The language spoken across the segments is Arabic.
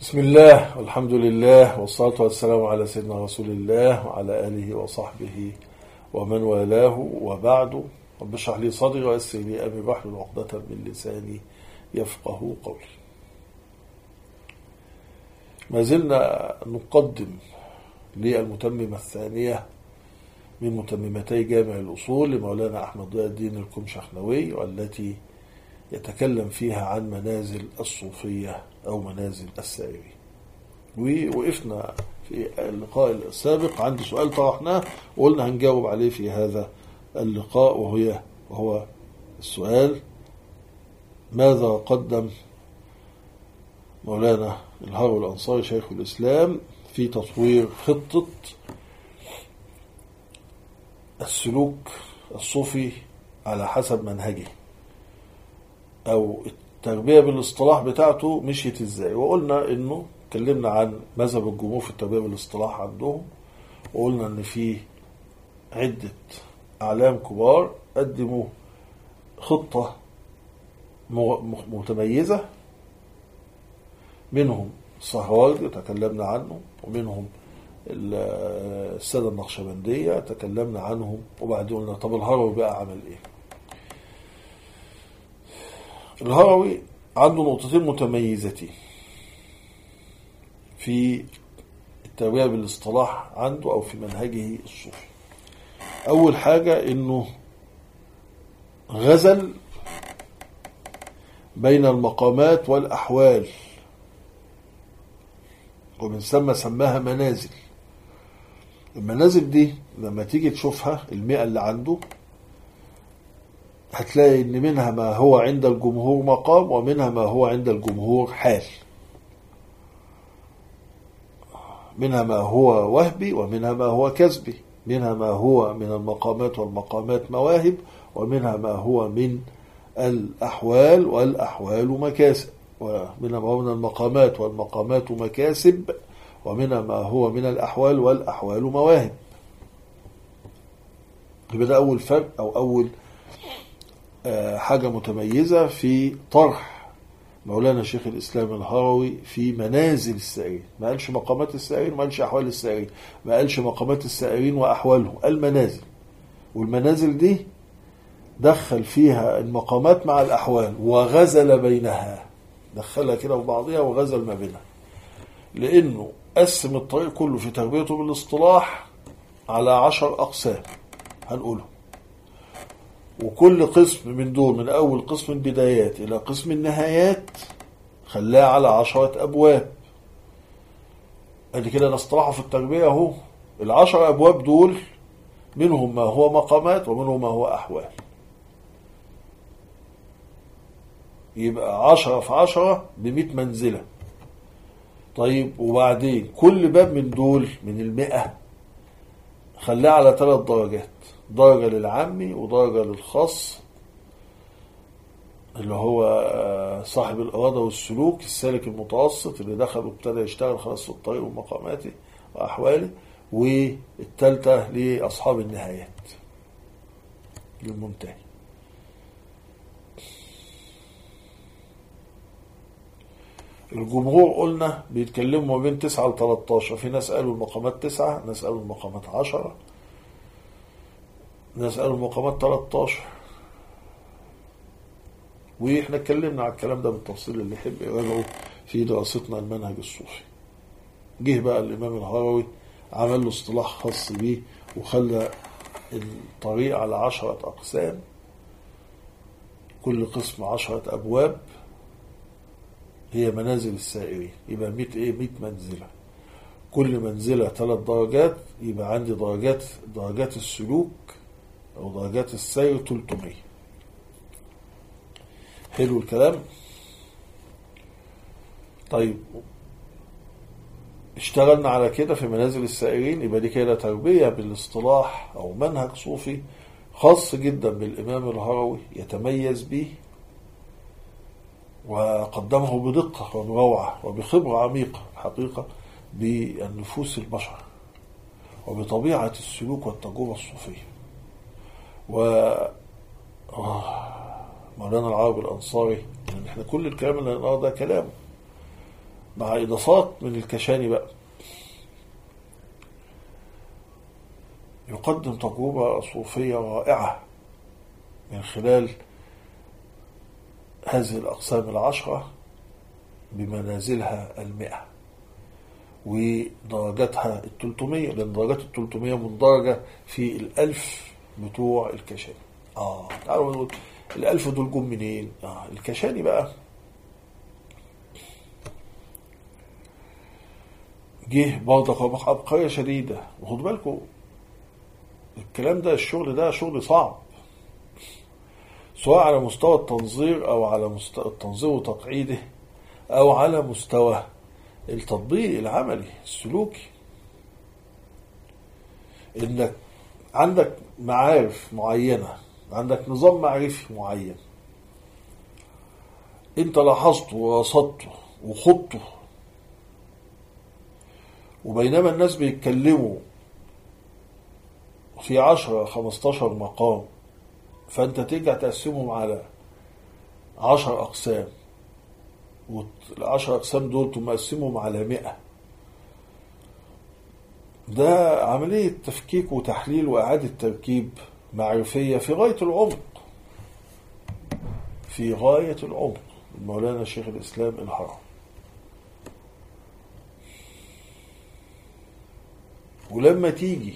بسم الله والحمد لله والصلاة والسلام على سيدنا رسول الله وعلى آله وصحبه ومن والاه، وبعد. رب اشرح لي صدري ويسر لي أمري واحلل عقدة من لساني يفقه قولي. ما زلنا نقدم للمتممة الثانية من متممتي جامع الأصول لمولانا أحمد ضياء الدين الكمشخنوي، والتي يتكلم فيها عن منازل الصوفية أو منازل السائرين. ووقفنا في اللقاء السابق عند سؤال طرحناه وقلنا هنجاوب عليه في هذا اللقاء، وهو السؤال: ماذا قدم مولانا الهروي الأنصاري شيخ الإسلام في تطوير خطة السلوك الصوفي على حسب منهجه، أو التربية بالاصطلاح بتاعته مشيت ازاي؟ وقلنا انه اتكلمنا عن مذهب الجمهور في التربية بالاصطلاح عندهم، وقلنا ان في عدة أعلام كبار قدموا خطة متميزة، منهم الصهراوي تكلمنا عنه، ومنهم السادة النقشبندية تكلمنا عنهم، وبعدين قلنا طب الهروي بقى عمل ايه؟ الهروي عنده نقطتين متميزتين في التربية بالاصطلاح عنده أو في منهجه الصوفي. أول حاجة إنه غزل بين المقامات والأحوال، ومن ثم سماها منازل. المنازل دي لما تيجي تشوفها 100 اللي عنده هتلاقي ان منها ما هو عند الجمهور مقام، ومنها ما هو عند الجمهور حال، منها ما هو وهبي ومنها ما هو كسبي، منها ما هو من المقامات والمقامات مواهب، ومنها ما هو من الأحوال والأحوال مكاسب، ومنها ما هو من المقامات والمقامات مكاسب، ومنها ما هو من الأحوال والأحوال مواهب. يبقى ده أول فرق أو أول حاجة متميزة في طرح مولانا شيخ الإسلام الهروي في منازل السائرين. ما قالش مقامات السائرين، ما قالش أحوال السائرين، ما قالش مقامات السائرين وأحوالهم، المنازل. والمنازل دي دخل فيها المقامات مع الأحوال وغزل بينها، دخلها كده في بعضها وغزل ما بينها، لأنه قسم الطريق كله في تربيته بالاصطلاح على 10 أقسام هنقوله، وكل قسم من دول من أول قسم البدايات إلى قسم النهايات خلاه على 10 أبواب. ادي كده نصطلحوا في التربية اهو. 10 أبواب دول منهم ما هو مقامات ومنهم ما هو أحوال، يبقى 10 في 10 ب100 منزلة. طيب وبعدين كل باب من دول من 100 خلاه على 3 درجات: درجة للعامي، ودرجة للخاص اللي هو صاحب الإرادة والسلوك، السالك المتوسط اللي دخل وابتدى يشتغل خلاص في الطريق ومقاماته وأحواله، والثالثة لأصحاب النهايات للمنتهي. الجمهور قلنا بيتكلموا ما بين 9 ل 13، في ناس قالوا المقامات 9، ناس قالوا المقامات 10، ناس قالوا المقامات 13. واحنا اتكلمنا على الكلام ده بالتفصيل، اللي يحب يراجعه في دراستنا المنهج الصوفي. جه بقى الإمام الهروي عمل له اصطلاح خاص بيه، وخلى الطريق على 10 أقسام، كل قسم 10 أبواب، هي منازل السائرين. يبقى 100 منزلة، كل منزلة 3 درجات، يبقى عندي درجات السلوك أو درجات السير 300. حلو الكلام. طيب اشتغلنا على كده في منازل السائرين، يبقى دي كده تربية بالاصطلاح أو منهج صوفي خاص جدا بالإمام الهروي يتميز به، وقدمه بدقة وبروعة وبخبرة عميقة حقيقة بالنفوس البشر وبطبيعة السلوك والتجربة الصوفية. مولانا العربي الأنصاري، يعني احنا كل الكلام اللي نقرأه ده كلامه، مع إضافات من الكشاني بقى. يقدم تجربة صوفية رائعة من خلال هذه الأقسام العشرة بمنازلها 100 ودرجاتها 300، لأن درجات 300 مندرجة في 1000 بتوع الكشاني. تعالوا نقول 1000 دول جم منين؟ الكشاني بقى جه برضه عبقرية شديدة. وخدوا بالكم الكلام ده، الشغل ده شغل صعب، سواء على مستوى التنظير أو على مستوى التنظير وتقعيده، أو على مستوى التطبيق العملي السلوكي. إنك عندك معارف معينة، عندك نظام معرفي معين، أنت لاحظته ورصدته وخضته، وبينما الناس بيتكلموا في 10-15 مقام، فأنت ترجع تقسمهم على 10 أقسام، وال10 أقسام دول تقسمهم على 100. ده عملية تفكيك وتحليل وإعادة تركيب معرفية في غاية العمق، في غاية العمق. مولانا شيخ الإسلام الهروي. ولما تيجي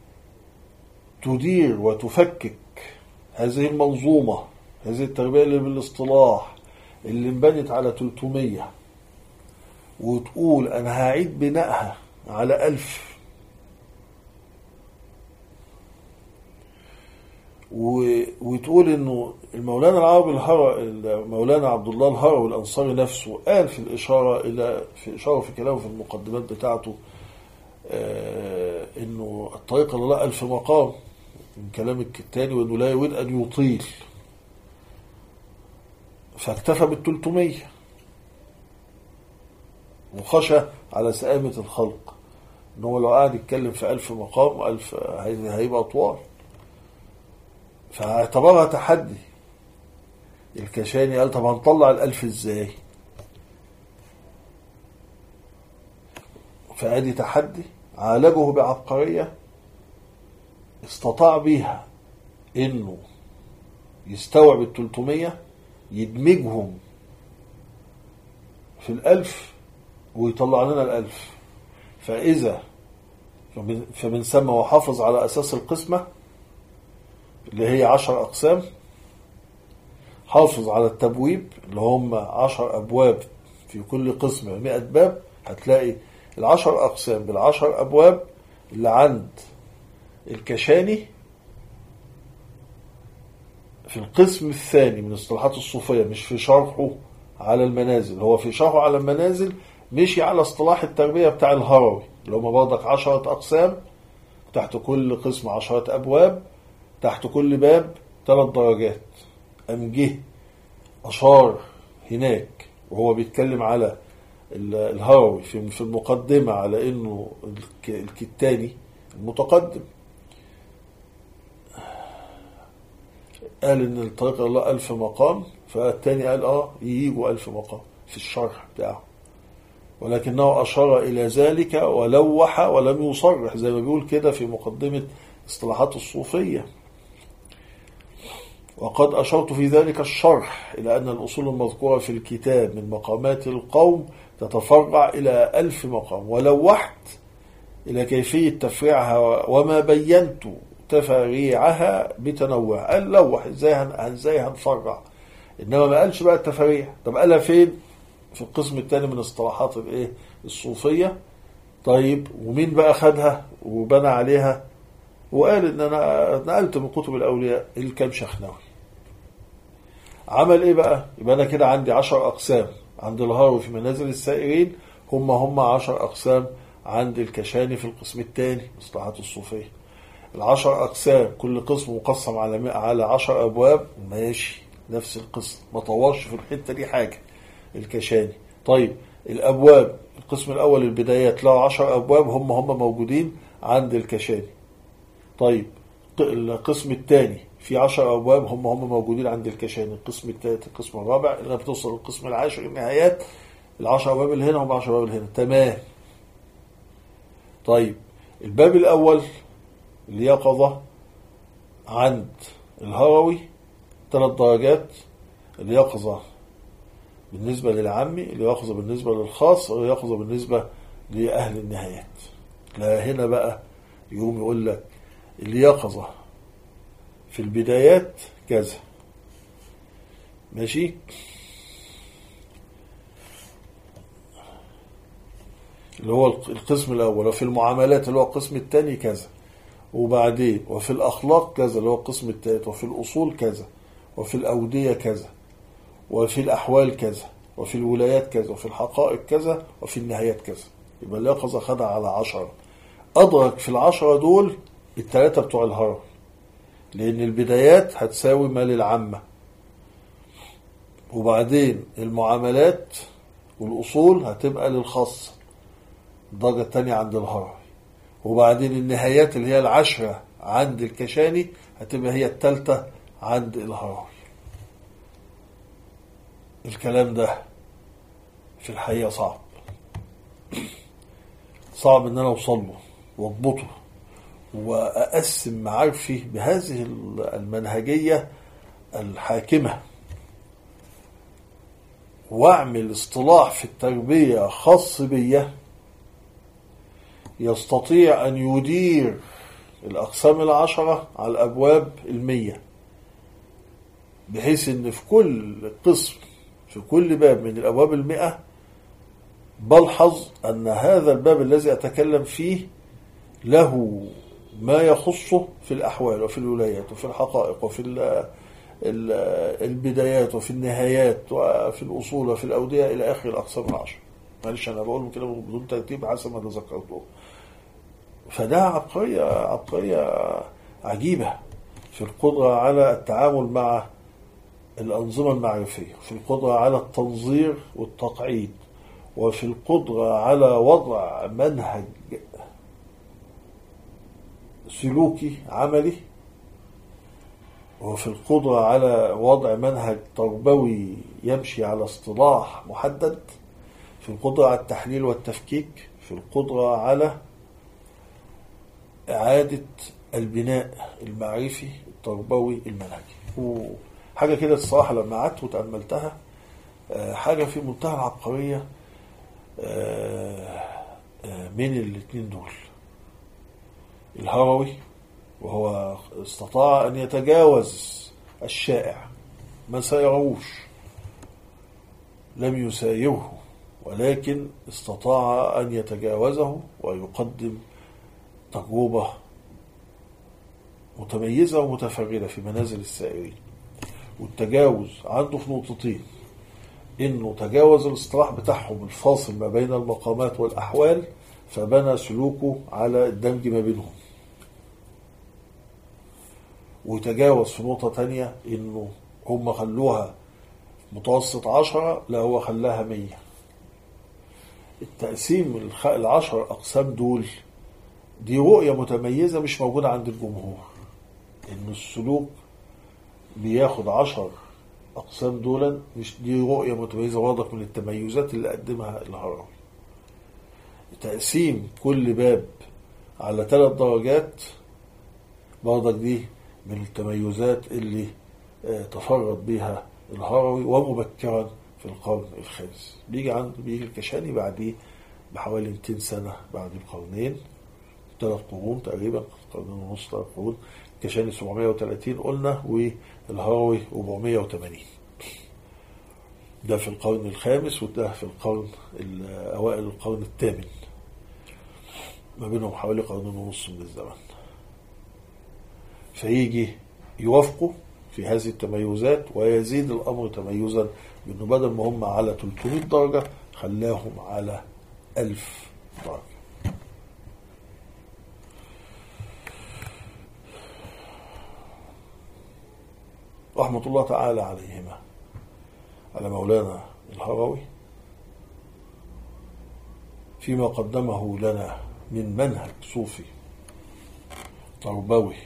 تدير وتفكك هذه المنظومة، هذه التربية اللي بالاصطلاح اللي انبنت على 300، وتقول أنا هعيد بنائها على 1000، وتقول إنه المولانا العربي مولانا عبد الله الهروي الأنصاري نفسه قال في الإشارة في كلامه في المقدمات بتاعته إنه الطريق إلى الله 1000 مقام من كلام الكتاني، وإنه لا يريد أن يطيل، فاكتفى بال300 وخشى على سآمة الخلق، إنه لو قاعد يتكلم في 1000 مقام 1000 هيبقى طوال، فاعتبرها تحدي. الكشاني قال طب هنطلع 1000 ازاي؟ فادي تحدي عالجه بعبقرية استطاع بيها انه يستوعب 300، يدمجهم في 1000 ويطلع لنا 1000. فإذا فمن ثم وحافظ على أساس القسمة اللي هي 10 أقسام، حافظ على التبويب اللي هم 10 أبواب في كل قسم 100 باب. هتلاقي 10 أقسام بال10 أبواب اللي عند الكشاني في القسم الثاني من اصطلاحات الصوفية، مش في شرحه على المنازل. هو في شرحه على المنازل مشي على اصطلاح التربية بتاع الهروي اللي هم برضك 10 أقسام، تحت كل قسم 10 أبواب، تحت كل باب 3 درجات. قام جه أشار هناك وهو بيتكلم على الهروي في المقدمة على إنه الكتاني المتقدم قال إن الطريق إلى الله 1000 مقام، فالتاني قال يجوا 1000 مقام في الشرح بتاعه، ولكنه أشار إلى ذلك ولوح ولم يصرح زي ما بيقول كده في مقدمة اصطلاحات الصوفية. وقد أشرت في ذلك الشرح إلى أن الأصول المذكورة في الكتاب من مقامات القوم تتفرع إلى 1000 مقام، ولوحت إلى كيفية تفريعها وما بينت تفريعها بتنوع. قال لوح ازاي هنفرع، إنما ما قالش بقى التفريع. طب قالها فين؟ في القسم الثاني من اصطلاحات الصوفية. طيب ومين بقى خدها وبنى عليها وقال إن أنا نقلت من كتب الأولياء؟ الكمشخناوي. عمل إيه بقى؟ يبقى أنا كده عندي 10 أقسام عند الهروي في منازل السائرين، هم 10 أقسام عند الكشاني في القسم الثاني اصطلاحات الصوفية. 10 أقسام كل قسم مقسم على 10 أبواب، ماشي نفس القسم، ما طورش في الحتة دي حاجة الكشاني. طيب الأبواب، القسم الأول البدايات له 10 أبواب، هم موجودين عند الكشاني. طيب القسم الثاني في 10 أبواب، هم موجودين عند الكشاني. القسم الثالث، القسم الرابع، اللي بتوصل للقسم العاشر النهايات، ال10 باب اللي هنا هم 10 باب اللي هنا، تمام. طيب الباب الأول اليقظة عند الهروي 3 درجات: اليقظة بالنسبة للعامي، اليقظة بالنسبة للخاص، اليقظة بالنسبة لأهل النهايات. لا هنا بقى يقوم يقول لك اليقظة في البدايات كذا، ماشي، اللي هو القسم الأول، وفي المعاملات اللي هو القسم الثاني كذا، وبعدين وفي الأخلاق كذا اللي هو القسم الثالث، وفي الأصول كذا، وفي الأودية كذا، وفي الأحوال كذا، وفي الولايات كذا، وفي الحقائق كذا، وفي النهايات كذا. يبقى اليقظة خدها على 10. أدرك في ال10 دول ال3 بتوع الهرم، لأن البدايات هتساوي ما للعامة، وبعدين المعاملات والأصول هتبقى للخاصة الدرجة الثانية عند الهرم، وبعدين النهايات اللي هي ال10 عند الكشاني هتبقى هي الثالثة عند الهرم. الكلام ده في الحقيقة صعب، صعب ان انا اوصل له واضبطه واقسم معارفي بهذه المنهجية الحاكمة، واعمل اصطلاح في التربية خاص بيا يستطيع ان يدير الاقسام 10 على الابواب 100، بحيث ان في كل قسم في كل باب من الابواب 100 بلحظ أن هذا الباب الذي أتكلم فيه له ما يخصه في الأحوال وفي الولايات وفي الحقائق وفي البدايات وفي النهايات وفي الأصول وفي الأودية إلى آخر الأقسام 10. معلش أنا بقول كده بدون ترتيب حسب ما تذكرته. فده عبقرية عجيبة في القدرة على التعامل مع الأنظمة المعرفية، في القدرة على التنظير والتقعيد، وفي القدرة على وضع منهج سلوكي عملي، وفي القدرة على وضع منهج تربوي يمشي على اصطلاح محدد، في القدرة على التحليل والتفكيك، في القدرة على إعادة البناء المعرفي التربوي المنهجي. وحاجة كده الصراحة لما قعدت وتأملتها حاجة في منتهى العبقرية من الاثنين دول. الهروي وهو استطاع أن يتجاوز الشائع ما سيروش، لم يسايره، ولكن استطاع أن يتجاوزه ويقدم تجربة متميزة ومتفردة في منازل السائرين. والتجاوز عنده في نقطتين: إنه تجاوز الاصطلاح بتاعهم الفاصل ما بين المقامات والأحوال، فبنى سلوكه على الدمج ما بينهم. وتجاوز في نقطة تانية إنه هم خلوها متوسط 10، لا هو خلاها 100. التقسيم 10 أقسام دول دي رؤية متميزة مش موجودة عند الجمهور، إن السلوك بياخد 10 أقسام دولا، مش دي رؤية متميزة واضح من التميزات اللي قدمها الهروي. تقسيم كل باب على 3 درجات برضك دي من التميزات اللي تفرد بها الهروي، ومبكرا في القرن الخامس. بيجي الكشاني بعديه بحوالي 200 سنة، بعد القرنين 3 قرون تقريبا، قرنين ونص 3 قرون. الكشاني 730 قلنا، والهروي 480. ده في القرن الخامس، وده في القرن أوائل القرن الثامن، ما بينهم حوالي قرنين ونص من الزمن. فيجي يوافقوا في هذه التميزات، ويزيد الأمر تميزا بأنه بدل ما هم على 300 درجة خلاهم على 1000 درجة. رحمة الله تعالى عليهما، على مولانا الهروي، فيما قدمه لنا من منهج صوفي تربوي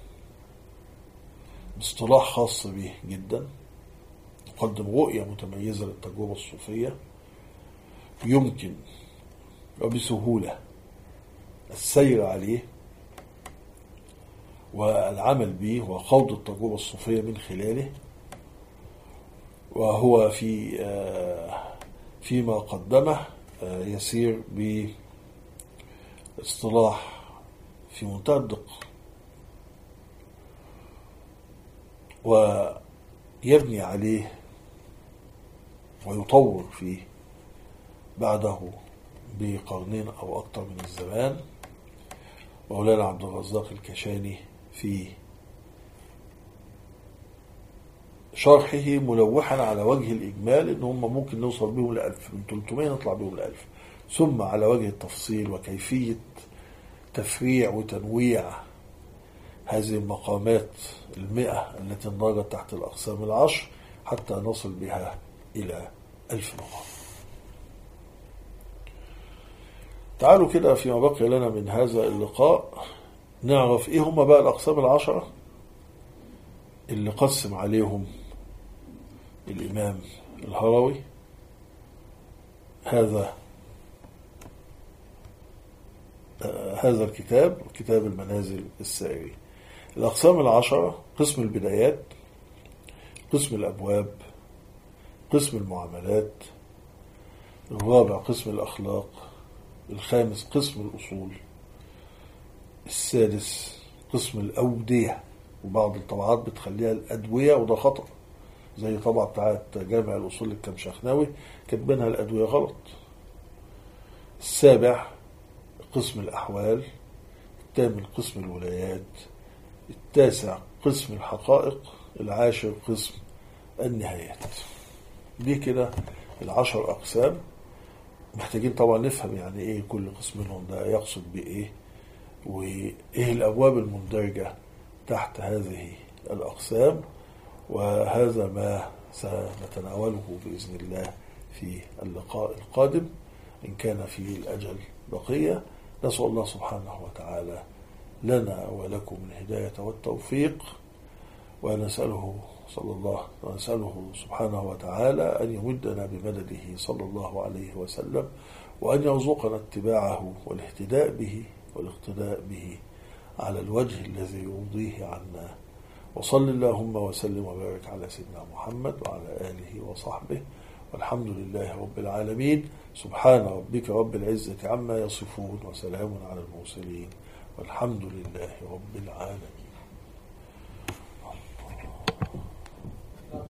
باصطلاح خاص به جدا، يقدم رؤية متميزة للتجربة الصوفية، يمكن وبسهولة السير عليه والعمل به وخوض التجربة الصوفية من خلاله، وهو فيما قدمه يسير باصطلاح في منتهى الدقة، ويبني عليه ويطور فيه بعده بقرنين أو أكثر من الزمان مولانا عبد الرزاق الكشاني في شرحه، ملوحا على وجه الإجمال إن هم ممكن نوصل بهم ل1000، من 300 نطلع بهم ل1000، ثم على وجه التفصيل وكيفية تفريع وتنويع هذه المقامات 100 التي اندرجت تحت الأقسام 10 حتى نصل بها إلى 1000 مقام. تعالوا كده فيما بقي لنا من هذا اللقاء نعرف إيه هم بقى الأقسام 10 اللي قسم عليهم الإمام الهروي هذا الكتاب، كتاب المنازل السائري. الأقسام 10: قسم البدايات، قسم الأبواب، قسم المعاملات، الرابع قسم الأخلاق، الخامس قسم الأصول، السادس قسم الأودية، وبعض الطبعات بتخليها الأدوية وده خطأ، زي طبعة بتاعت جامع الأصول الكمشخناوي كاتبينها الأدوية غلط. السابع قسم الأحوال، الثامن قسم الولايات، التاسع قسم الحقائق، العاشر قسم النهايات. دي كده 10 أقسام. محتاجين طبعا نفهم يعني ايه كل قسم منهم ده يقصد بايه، وايه الابواب المندرجة تحت هذه الاقسام، وهذا ما سنتناوله باذن الله في اللقاء القادم ان كان في الاجل بقية. نسأل الله سبحانه وتعالى لنا ولكم الهداية والتوفيق، ونسأله سبحانه وتعالى أن يمدنا بمدده صلى الله عليه وسلم، وأن يرزقنا اتباعه والاهتداء به والاقتداء به على الوجه الذي يرضيه عنا. وصل اللهم وسلم وبارك على سيدنا محمد وعلى آله وصحبه، والحمد لله رب العالمين. سبحان ربك رب العزة عما يصفون، وسلام على المرسلين، والحمد لله رب العالمين.